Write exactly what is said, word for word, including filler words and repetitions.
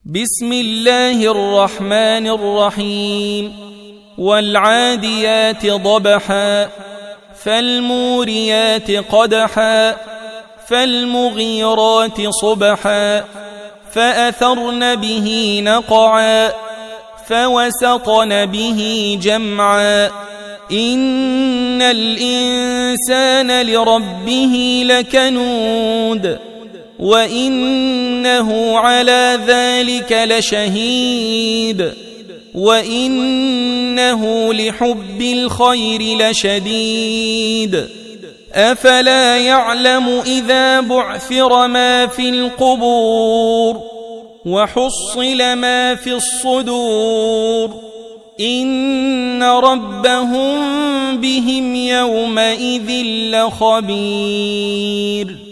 بسم الله الرحمن الرحيم والعاديات ضبحا فالموريات قدحا فالمغيرات صبحا فأثرن به نقعا فوسطن به جمعا إن الإنسان لربه لكنود وإنه على ذلك لشهيد وإنه لحب الخير لشديد أفلا يعلم إذا بعثر ما في القبور وحصل ما في الصدور إن ربهم بهم يومئذ لخبير.